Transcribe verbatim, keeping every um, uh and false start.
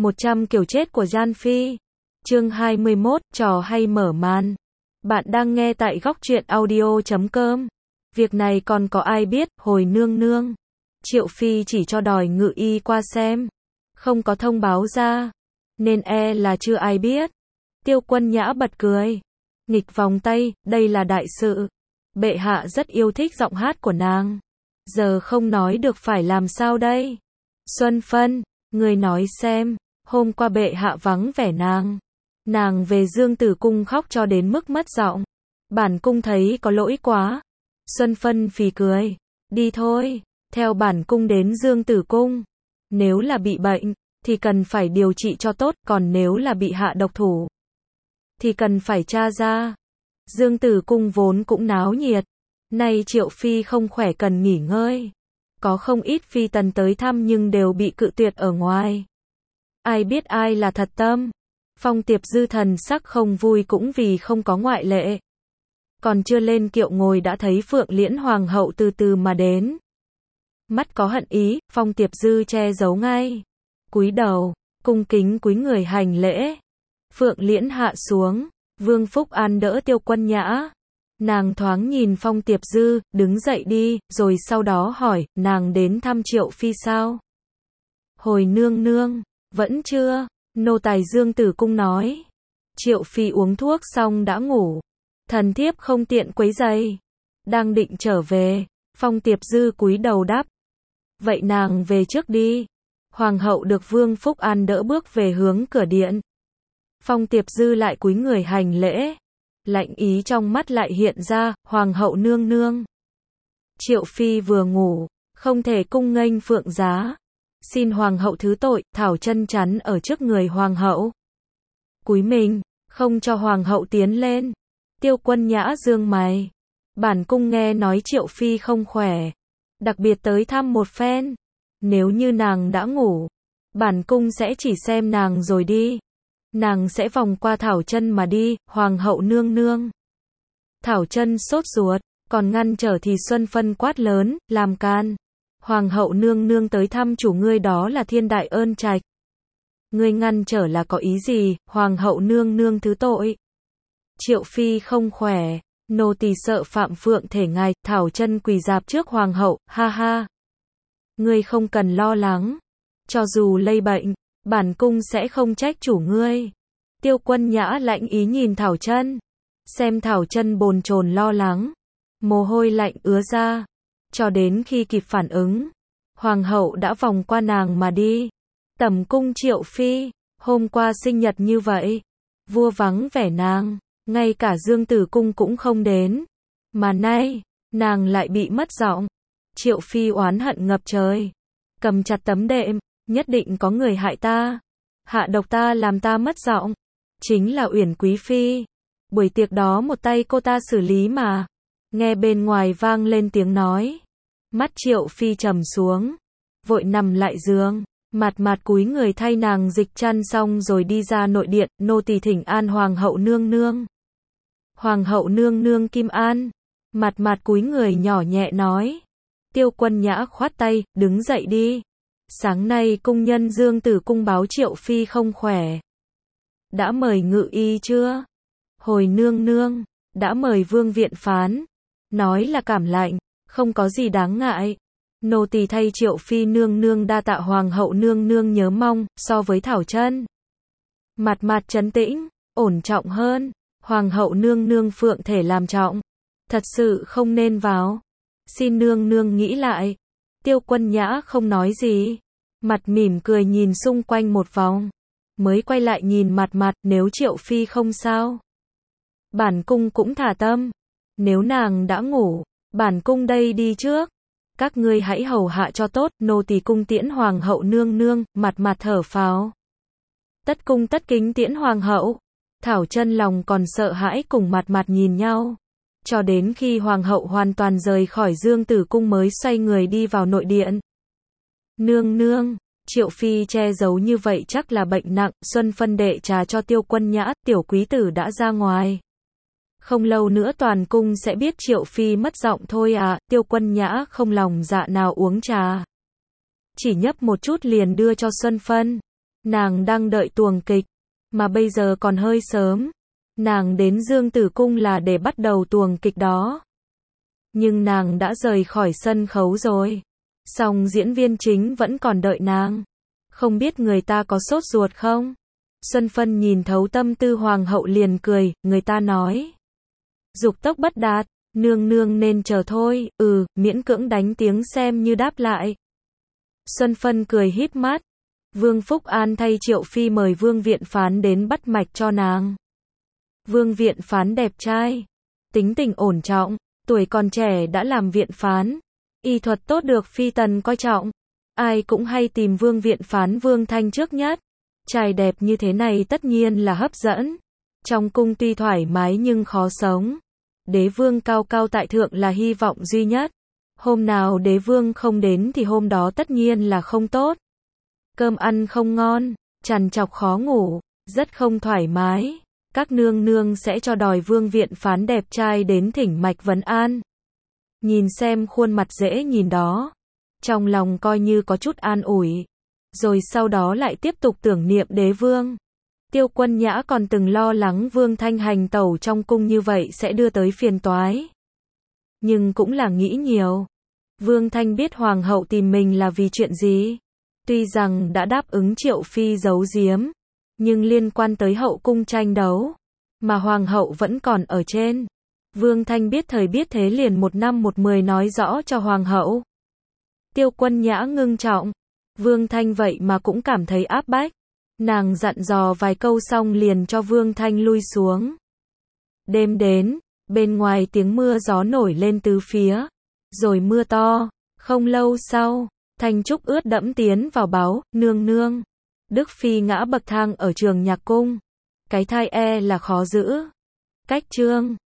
một trăm kiểu chết của Gian Phi. Chương hai mươi mốt, trò hay mở màn. Bạn đang nghe tại góc truyện audio chấm com. Việc này còn có ai biết, hồi nương nương. Triệu Phi chỉ cho đòi ngự y qua xem. Không có thông báo ra. Nên e là chưa ai biết. Tiêu Quân Nhã bật cười. Nghịch vòng tay, đây là đại sự. Bệ hạ rất yêu thích giọng hát của nàng. Giờ không nói được phải làm sao đây? Xuân Phân, người nói xem, hôm qua bệ hạ vắng vẻ nàng. Nàng về Dương Tử Cung khóc cho đến mức mất giọng. Bản cung thấy có lỗi quá. Xuân Phân phì cười. Đi thôi, theo bản cung đến Dương Tử Cung. Nếu là bị bệnh, thì cần phải điều trị cho tốt, còn nếu là bị hạ độc thủ, thì cần phải tra ra. Dương Tử Cung vốn cũng náo nhiệt. Nay Triệu Phi không khỏe cần nghỉ ngơi. Có không ít phi tần tới thăm nhưng đều bị cự tuyệt ở ngoài. Ai biết ai là thật tâm. Phong Tiệp Dư thần sắc không vui cũng vì không có ngoại lệ. Còn chưa lên kiệu ngồi đã thấy Phượng Liễn Hoàng hậu từ từ mà đến. Mắt có hận ý, Phong Tiệp Dư che giấu ngay. Cúi đầu, cung kính cúi người hành lễ. Phượng Liễn hạ xuống, Vương Phúc An đỡ Tiêu Quân Nhã. Nàng thoáng nhìn Phong Tiệp Dư, đứng dậy đi, rồi sau đó hỏi, nàng đến thăm Triệu Phi sao? Hồi nương nương, vẫn chưa, nô tài Dương Tử Cung nói. Triệu Phi uống thuốc xong đã ngủ. Thần thiếp không tiện quấy rầy. Đang định trở về, Phong Tiệp Dư cúi đầu đáp. Vậy nàng về trước đi. Hoàng hậu được Vương Phúc An đỡ bước về hướng cửa điện. Phong Tiệp Dư lại cúi người hành lễ. Lạnh ý trong mắt lại hiện ra, Hoàng hậu nương nương. Triệu Phi vừa ngủ, không thể cung nghênh phượng giá. Xin Hoàng hậu thứ tội, thảo chân chắn ở trước người Hoàng hậu. Cúi mình, không cho Hoàng hậu tiến lên. Tiêu Quân Nhã dương mày. Bản cung nghe nói Triệu Phi không khỏe. Đặc biệt tới thăm một phen. Nếu như nàng đã ngủ, bản cung sẽ chỉ xem nàng rồi đi. Nàng sẽ vòng qua Thảo Chân mà đi, Hoàng hậu nương nương. Thảo Chân sốt ruột, còn ngăn trở thì Xuân Phân quát lớn, làm can. Hoàng hậu nương nương tới thăm chủ ngươi đó là thiên đại ơn trạch. Ngươi ngăn trở là có ý gì, Hoàng hậu nương nương thứ tội. Triệu Phi không khỏe, nô tỳ sợ phạm phượng thể ngài, Thảo Chân quỳ dạp trước Hoàng hậu, ha ha. Ngươi không cần lo lắng, cho dù lây bệnh, bản cung sẽ không trách chủ ngươi. Tiêu Quân Nhã lạnh ý nhìn Thảo Chân, xem Thảo Chân bồn chồn lo lắng, mồ hôi lạnh ứa ra, cho đến khi kịp phản ứng, Hoàng hậu đã vòng qua nàng mà đi. Tẩm cung Triệu Phi, hôm qua sinh nhật như vậy, vua vắng vẻ nàng, ngay cả Dương Tử Cung cũng không đến, mà nay, nàng lại bị mất giọng. Triệu Phi oán hận ngập trời, cầm chặt tấm đệm, nhất định có người hại ta, hạ độc ta làm ta mất giọng, chính là Uyển Quý Phi. Buổi tiệc đó một tay cô ta xử lý mà. Nghe bên ngoài vang lên tiếng nói, mắt Triệu Phi trầm xuống, vội nằm lại giường, mặt mặt cúi người thay nàng dịch chăn xong rồi đi ra nội điện, nô tỳ thỉnh an Hoàng hậu nương nương. Hoàng hậu nương nương Kim An, mặt mặt cúi người nhỏ nhẹ nói. Tiêu Quân Nhã khoát tay, đứng dậy đi. Sáng nay cung nhân Dương Tử Cung báo Triệu Phi không khỏe. Đã mời ngự y chưa? Hồi nương nương, đã mời Vương Viện Phán. Nói là cảm lạnh, không có gì đáng ngại. Nô tỳ thay Triệu Phi nương nương đa tạ Hoàng hậu nương nương nhớ mong, so với Thảo Chân. Mặt mặt trấn tĩnh, ổn trọng hơn. Hoàng hậu nương nương phượng thể làm trọng. Thật sự không nên vào. Xin nương nương nghĩ lại. Tiêu Quân Nhã không nói gì. Mặt mỉm cười nhìn xung quanh một vòng. Mới quay lại nhìn mặt mặt, nếu Triệu Phi không sao. Bản cung cũng thả tâm. Nếu nàng đã ngủ, bản cung đây đi trước. Các ngươi hãy hầu hạ cho tốt, nô tỳ cung tiễn Hoàng hậu nương nương, mặt mặt thở phào. Tất cung tất kính tiễn Hoàng hậu. Thảo Chân lòng còn sợ hãi cùng mặt mặt nhìn nhau. Cho đến khi Hoàng hậu hoàn toàn rời khỏi Dương Tử Cung mới xoay người đi vào nội điện. Nương nương, Triệu Phi che giấu như vậy chắc là bệnh nặng. Xuân Phân đệ trà cho Tiêu Quân Nhã, tiểu quý tử đã ra ngoài. Không lâu nữa toàn cung sẽ biết Triệu Phi mất giọng thôi à. Tiêu Quân Nhã không lòng dạ nào uống trà, chỉ nhấp một chút liền đưa cho Xuân Phân. Nàng đang đợi tuồng kịch, mà bây giờ còn hơi sớm. Nàng đến Dương Tử Cung là để bắt đầu tuồng kịch đó. Nhưng nàng đã rời khỏi sân khấu rồi. Song diễn viên chính vẫn còn đợi nàng. Không biết người ta có sốt ruột không? Xuân Phân nhìn thấu tâm tư hoàng hậu liền cười, người ta nói. Dục tốc bất đạt, nương nương nên chờ thôi, ừ, miễn cưỡng đánh tiếng xem như đáp lại. Xuân Phân cười híp mắt. Vương Phúc An thay Triệu Phi mời Vương Viện Phán đến bắt mạch cho nàng. Vương Viện Phán đẹp trai, tính tình ổn trọng, tuổi còn trẻ đã làm viện phán, y thuật tốt được Phi tần coi trọng. Ai cũng hay tìm Vương Viện Phán Vương Thanh trước nhất. Trai đẹp như thế này tất nhiên là hấp dẫn. Trong cung tuy thoải mái nhưng khó sống. Đế vương cao cao tại thượng là hy vọng duy nhất. Hôm nào đế vương không đến thì hôm đó tất nhiên là không tốt. Cơm ăn không ngon, trằn trọc khó ngủ, rất không thoải mái. Các nương nương sẽ cho đòi Vương Viện Phán đẹp trai đến thỉnh mạch vấn an. Nhìn xem khuôn mặt dễ nhìn đó, trong lòng coi như có chút an ủi. Rồi sau đó lại tiếp tục tưởng niệm đế vương. Tiêu Quân Nhã còn từng lo lắng Vương Thanh hành tẩu trong cung như vậy sẽ đưa tới phiền toái. Nhưng cũng là nghĩ nhiều. Vương Thanh biết hoàng hậu tìm mình là vì chuyện gì. Tuy rằng đã đáp ứng Triệu Phi giấu giếm, nhưng liên quan tới hậu cung tranh đấu, mà hoàng hậu vẫn còn ở trên. Vương Thanh biết thời biết thế liền một năm một mười nói rõ cho hoàng hậu. Tiêu Quân Nhã ngưng trọng. Vương Thanh vậy mà cũng cảm thấy áp bách. Nàng dặn dò vài câu xong liền cho Vương Thanh lui xuống. Đêm đến, bên ngoài tiếng mưa gió nổi lên tứ phía. Rồi mưa to. Không lâu sau, Thanh Trúc ướt đẫm tiến vào báo, nương nương. Đức Phi ngã bậc thang ở Trường Nhạc Cung. Cái thai e là khó giữ. Cách chương